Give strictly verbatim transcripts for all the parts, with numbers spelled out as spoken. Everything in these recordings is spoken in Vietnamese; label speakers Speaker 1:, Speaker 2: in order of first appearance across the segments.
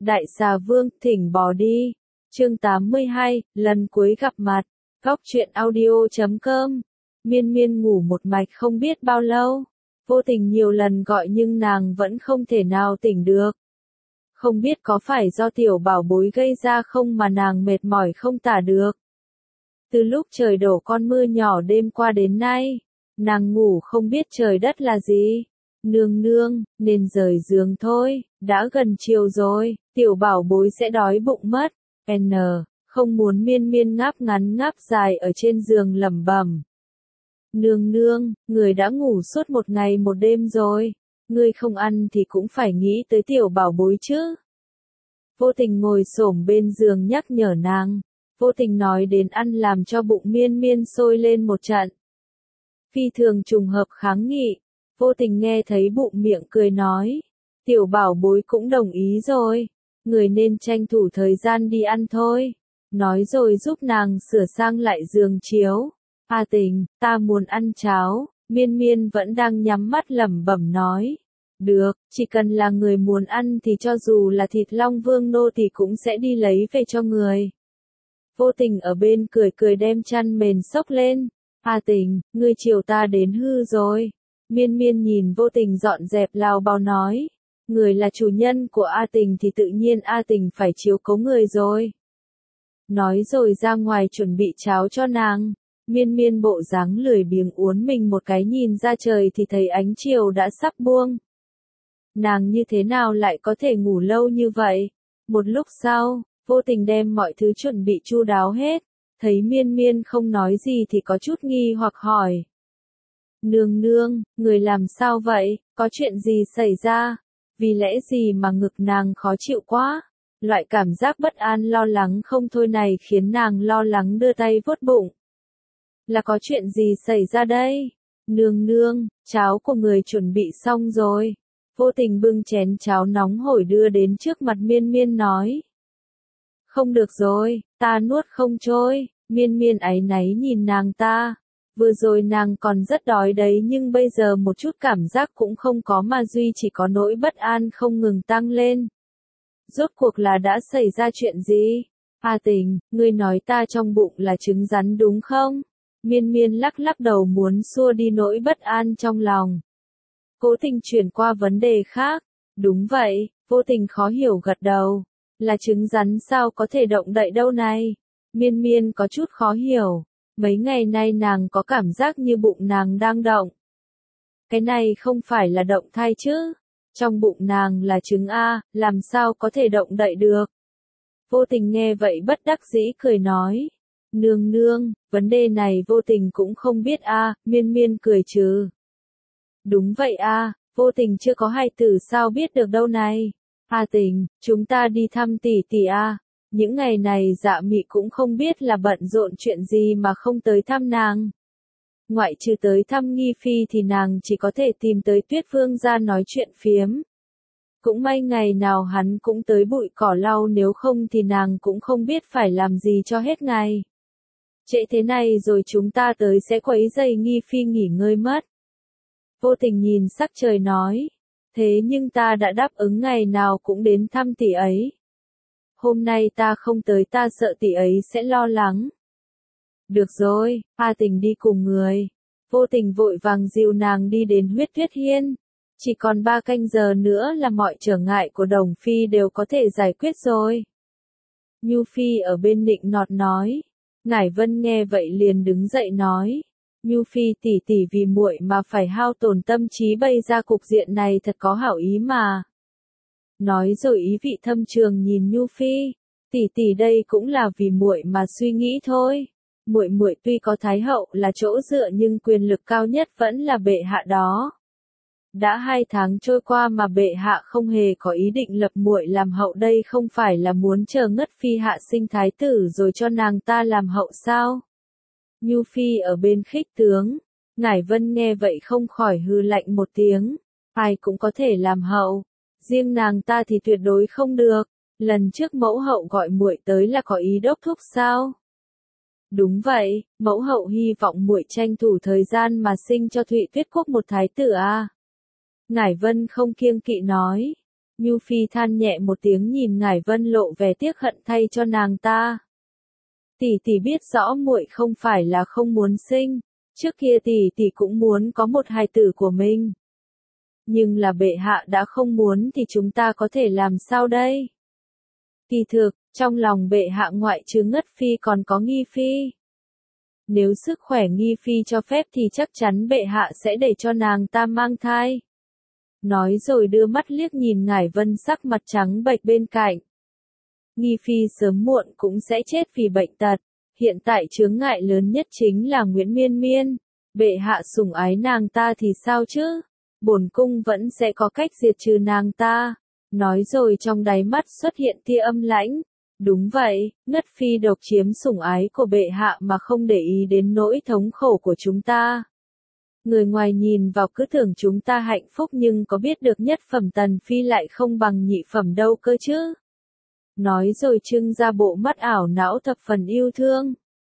Speaker 1: Đại xà vương, thỉnh bỏ đi. Chương tám mươi hai, lần cuối gặp mặt. Góc truyện audio chấm com. Miên miên ngủ một mạch không biết bao lâu. Vô tình nhiều lần gọi nhưng nàng vẫn không thể nào tỉnh được. Không biết có phải do tiểu bảo bối gây ra không mà nàng mệt mỏi không tả được. Từ lúc trời đổ con mưa nhỏ đêm qua đến nay, nàng ngủ không biết trời đất là gì. Nương nương, nên rời giường thôi, đã gần chiều rồi, tiểu bảo bối sẽ đói bụng mất. N, không muốn miên miên ngáp ngắn ngáp dài ở trên giường lẩm bẩm. Nương nương, người đã ngủ suốt một ngày một đêm rồi, người không ăn thì cũng phải nghĩ tới tiểu bảo bối chứ. Vô tình ngồi xổm bên giường nhắc nhở nàng, vô tình nói đến ăn làm cho bụng miên miên sôi lên một trận. Phi thường trùng hợp kháng nghị, vô tình nghe thấy bụng miệng cười nói, tiểu bảo bối cũng đồng ý rồi, người nên tranh thủ thời gian đi ăn thôi. Nói rồi giúp nàng sửa sang lại giường chiếu. A tình, ta muốn ăn cháo. Miên miên vẫn đang nhắm mắt lẩm bẩm nói. Được, chỉ cần là người muốn ăn thì cho dù là thịt long vương nô thì cũng sẽ đi lấy về cho người. Vô tình ở bên cười cười đem chăn mền xốc lên. A tình, ngươi chiều ta đến hư rồi. Miên miên nhìn vô tình dọn dẹp lào bao nói. Người là chủ nhân của A tình thì tự nhiên A tình phải chiếu cố người rồi. Nói rồi ra ngoài chuẩn bị cháo cho nàng. Miên miên bộ dáng lười biếng uốn mình một cái nhìn ra trời thì thấy ánh chiều đã sắp buông. Nàng như thế nào lại có thể ngủ lâu như vậy? Một lúc sau, vô tình đem mọi thứ chuẩn bị chu đáo hết. Thấy miên miên không nói gì thì có chút nghi hoặc hỏi. Nương nương, người làm sao vậy? Có chuyện gì xảy ra? Vì lẽ gì mà ngực nàng khó chịu quá? Loại cảm giác bất an lo lắng không thôi này khiến nàng lo lắng đưa tay vuốt bụng. Là có chuyện gì xảy ra đây? Nương nương, cháo của người chuẩn bị xong rồi. Vô tình bưng chén cháo nóng hổi đưa đến trước mặt miên miên nói. Không được rồi, ta nuốt không trôi. Miên miên áy náy nhìn nàng ta. Vừa rồi nàng còn rất đói đấy nhưng bây giờ một chút cảm giác cũng không có mà duy chỉ có nỗi bất an không ngừng tăng lên. Rốt cuộc là đã xảy ra chuyện gì? A tình, ngươi nói ta trong bụng là trứng rắn đúng không? Miên miên lắc lắc đầu muốn xua đi nỗi bất an trong lòng. Cố tình chuyển qua vấn đề khác. Đúng vậy, vô tình khó hiểu gật đầu. Là trứng rắn sao có thể động đậy đâu này? Miên miên có chút khó hiểu. Mấy ngày nay nàng có cảm giác như bụng nàng đang động. Cái này không phải là động thai chứ? Trong bụng nàng là trứng A, làm sao có thể động đậy được? Vô tình nghe vậy bất đắc dĩ cười nói. Nương nương, vấn đề này vô tình cũng không biết A, miên miên cười trừ. Đúng vậy A, vô tình chưa có hài tử sao biết được đâu này. A tình, chúng ta đi thăm tỷ tỷ A. Những ngày này dạ mị cũng không biết là bận rộn chuyện gì mà không tới thăm nàng. Ngoại trừ tới thăm Nghi Phi thì nàng chỉ có thể tìm tới Tuyết Vương ra nói chuyện phiếm. Cũng may ngày nào hắn cũng tới bụi cỏ lau nếu không thì nàng cũng không biết phải làm gì cho hết ngày. Trễ thế này rồi chúng ta tới sẽ quấy rầy Nghi Phi nghỉ ngơi mất. Vô tình nhìn sắc trời nói. Thế nhưng ta đã đáp ứng ngày nào cũng đến thăm tỷ ấy. Hôm nay ta không tới ta sợ tỷ ấy sẽ lo lắng. Được rồi, A tình đi cùng người. Vô tình vội vàng dìu nàng đi đến Huyết Tuyết Hiên. Chỉ còn ba canh giờ nữa là mọi trở ngại của Đồng Phi đều có thể giải quyết rồi. Nhu Phi ở bên nịnh nọt nói. Ngải Vân nghe vậy liền đứng dậy nói. Nhu Phi tỷ tỷ vì muội mà phải hao tổn tâm trí bày ra cục diện này thật có hảo ý mà. Nói rồi ý vị thâm trường nhìn Nhu Phi. Tỷ tỷ đây cũng là vì muội mà suy nghĩ thôi. Muội muội tuy có thái hậu là chỗ dựa nhưng quyền lực cao nhất vẫn là bệ hạ đó. Đã hai tháng trôi qua mà bệ hạ không hề có ý định lập muội làm hậu đây không phải là muốn chờ ngất phi hạ sinh thái tử rồi cho nàng ta làm hậu sao? Nhu Phi ở bên khích tướng. Ngải Vân nghe vậy không khỏi hừ lạnh một tiếng. Ai cũng có thể làm hậu. Riêng nàng ta thì tuyệt đối không được. Lần trước mẫu hậu gọi muội tới là có ý đốc thúc sao? Đúng vậy, mẫu hậu hy vọng muội tranh thủ thời gian mà sinh cho Thụy Tuyết Quốc một thái tử a. Ngải Vân không kiêng kỵ nói. Nhu Phi than nhẹ một tiếng nhìn Ngải Vân lộ vẻ tiếc hận thay cho nàng ta. Tỷ tỷ biết rõ muội không phải là không muốn sinh, trước kia tỷ tỷ cũng muốn có một hài tử của mình. Nhưng là bệ hạ đã không muốn thì chúng ta có thể làm sao đây? Kỳ thực, trong lòng bệ hạ ngoại trừ Ngất Phi còn có Nghi Phi. Nếu sức khỏe Nghi Phi cho phép thì chắc chắn bệ hạ sẽ để cho nàng ta mang thai. Nói rồi đưa mắt liếc nhìn Ngải Vân sắc mặt trắng bệch bên cạnh. Nghi Phi sớm muộn cũng sẽ chết vì bệnh tật. Hiện tại chướng ngại lớn nhất chính là Nguyễn Miên Miên. Bệ hạ sủng ái nàng ta thì sao chứ? Bổn cung vẫn sẽ có cách diệt trừ nàng ta. Nói rồi trong đáy mắt xuất hiện tia âm lãnh. Đúng vậy, Ngất Phi độc chiếm sủng ái của bệ hạ mà không để ý đến nỗi thống khổ của chúng ta. Người ngoài nhìn vào cứ tưởng chúng ta hạnh phúc nhưng có biết được nhất phẩm Tần Phi lại không bằng nhị phẩm đâu cơ chứ. Nói rồi trưng ra bộ mắt ảo não thập phần yêu thương.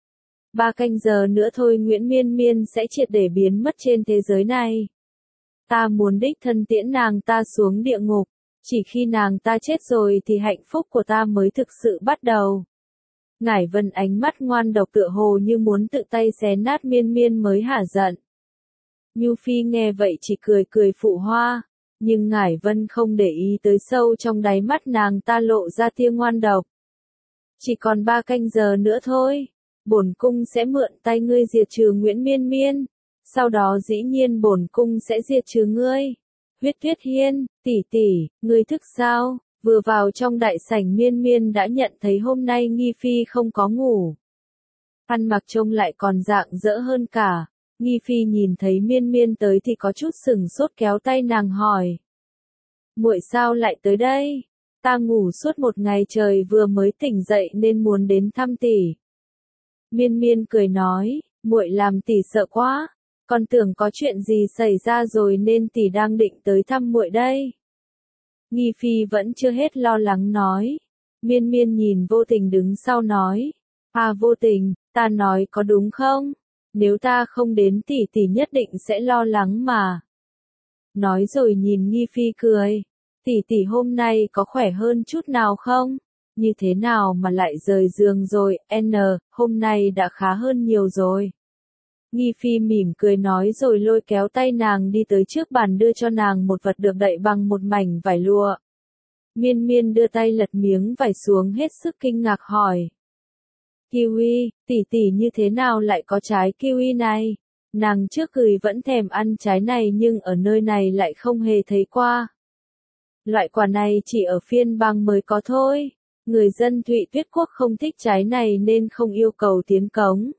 Speaker 1: Ba canh giờ nữa thôi Nguyễn Miên Miên sẽ triệt để biến mất trên thế giới này. Ta muốn đích thân tiễn nàng ta xuống địa ngục. Chỉ khi nàng ta chết rồi thì hạnh phúc của ta mới thực sự bắt đầu. Ngải Vân ánh mắt ngoan độc tựa hồ như muốn tự tay xé nát Miên Miên mới hả giận. Nhu Phi nghe vậy chỉ cười cười phụ hoa. Nhưng Ngải Vân không để ý tới sâu trong đáy mắt nàng ta lộ ra tia ngoan độc. Chỉ còn ba canh giờ nữa thôi. Bổn cung sẽ mượn tay ngươi diệt trừ Nguyễn Miên Miên. Sau đó dĩ nhiên bổn cung sẽ diệt trừ ngươi. Huyết Tuyết Hiên, tỷ tỷ, ngươi thức sao? Vừa vào trong đại sảnh Miên Miên đã nhận thấy hôm nay Nghi Phi không có ngủ. Ăn mặc trông lại còn rạng rỡ hơn cả. Nghi Phi nhìn thấy Miên Miên tới thì có chút sừng sốt kéo tay nàng hỏi. Muội sao lại tới đây? Ta ngủ suốt một ngày trời vừa mới tỉnh dậy nên muốn đến thăm tỷ. Miên Miên cười nói, muội làm tỷ sợ quá. Còn tưởng có chuyện gì xảy ra rồi nên tỷ đang định tới thăm muội đây. Nghi Phi vẫn chưa hết lo lắng nói. Miên Miên nhìn Vô Tình đứng sau nói. À Vô Tình, ta nói có đúng không? Nếu ta không đến tỷ tỷ nhất định sẽ lo lắng mà. Nói rồi nhìn Nghi Phi cười. Tỷ tỷ hôm nay có khỏe hơn chút nào không? Như thế nào mà lại rời giường rồi, N, hôm nay đã khá hơn nhiều rồi. Nghi Phi mỉm cười nói rồi lôi kéo tay nàng đi tới trước bàn đưa cho nàng một vật được đậy bằng một mảnh vải lụa. Miên Miên đưa tay lật miếng vải xuống hết sức kinh ngạc hỏi. Kiwi, tỷ tỷ như thế nào lại có trái kiwi này? Nàng trước cười vẫn thèm ăn trái này nhưng ở nơi này lại không hề thấy qua. Loại quả này chỉ ở phiên bang mới có thôi. Người dân Thụy Tuyết Quốc không thích trái này nên không yêu cầu tiến cống.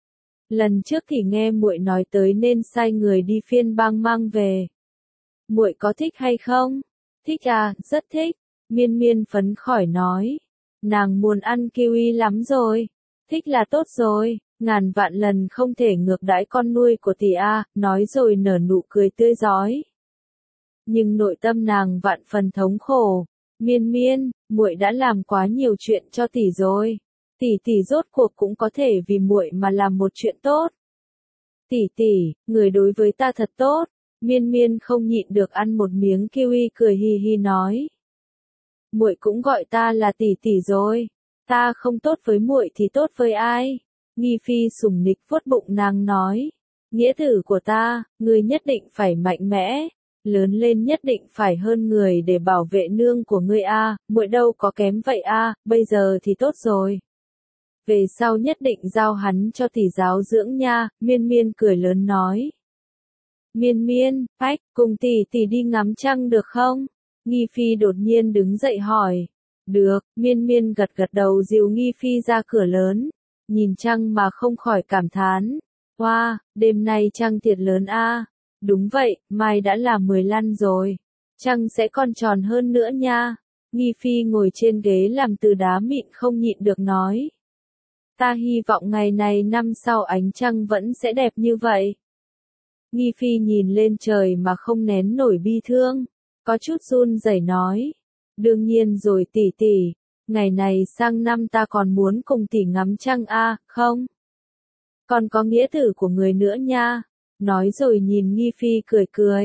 Speaker 1: Lần trước thì nghe muội nói tới nên sai người đi phiên bang mang về. Muội có thích hay không? Thích à, rất thích. Miên Miên phấn khởi nói. Nàng muốn ăn kiwi lắm rồi. Thích là tốt rồi, ngàn vạn lần không thể ngược đãi con nuôi của tỷ a, nói rồi nở nụ cười tươi rói. Nhưng nội tâm nàng vạn phần thống khổ. Miên Miên, muội đã làm quá nhiều chuyện cho tỷ rồi. Tỷ tỷ rốt cuộc cũng có thể vì muội mà làm một chuyện tốt. Tỷ tỷ, người đối với ta thật tốt. Miên Miên không nhịn được ăn một miếng kiwi cười hi hi nói. Muội cũng gọi ta là tỷ tỷ rồi. Ta không tốt với muội thì tốt với ai? Nghi Phi sủng nịch vuốt bụng nàng nói. Nghĩa tử của ta, ngươi nhất định phải mạnh mẽ. Lớn lên nhất định phải hơn người để bảo vệ nương của ngươi a, muội đâu có kém vậy a, bây giờ thì tốt rồi. Về sau nhất định giao hắn cho tỷ giáo dưỡng nha, Miên Miên cười lớn nói. Miên Miên, Phách, cùng tỷ tỷ đi ngắm trăng được không? Nghi Phi đột nhiên đứng dậy hỏi. Được, Miên Miên gật gật đầu dìu Nghi Phi ra cửa lớn. Nhìn trăng mà không khỏi cảm thán. Wow, đêm nay trăng thiệt lớn a. Đúng vậy, mai đã là mười lăm rồi. Trăng sẽ còn tròn hơn nữa nha. Nghi Phi ngồi trên ghế làm từ đá mịn không nhịn được nói. Ta hy vọng ngày này năm sau ánh trăng vẫn sẽ đẹp như vậy. Nghi Phi nhìn lên trời mà không nén nổi bi thương. Có chút run rẩy nói. Đương nhiên rồi tỷ tỷ. Ngày này sang năm ta còn muốn cùng tỷ ngắm trăng a, không? Còn có nghĩa tử của người nữa nha. Nói rồi nhìn Nghi Phi cười cười.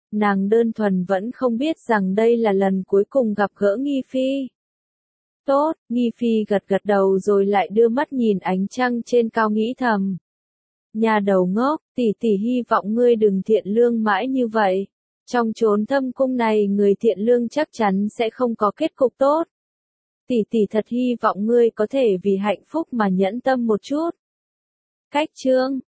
Speaker 1: Nàng đơn thuần vẫn không biết rằng đây là lần cuối cùng gặp gỡ Nghi Phi. Tốt, Nghi Phi gật gật đầu rồi lại đưa mắt nhìn ánh trăng trên cao nghĩ thầm. Nhà đầu ngốc, tỷ tỷ hy vọng ngươi đừng thiện lương mãi như vậy. Trong chốn thâm cung này người thiện lương chắc chắn sẽ không có kết cục tốt. Tỷ tỷ thật hy vọng ngươi có thể vì hạnh phúc mà nhẫn tâm một chút. Cách chương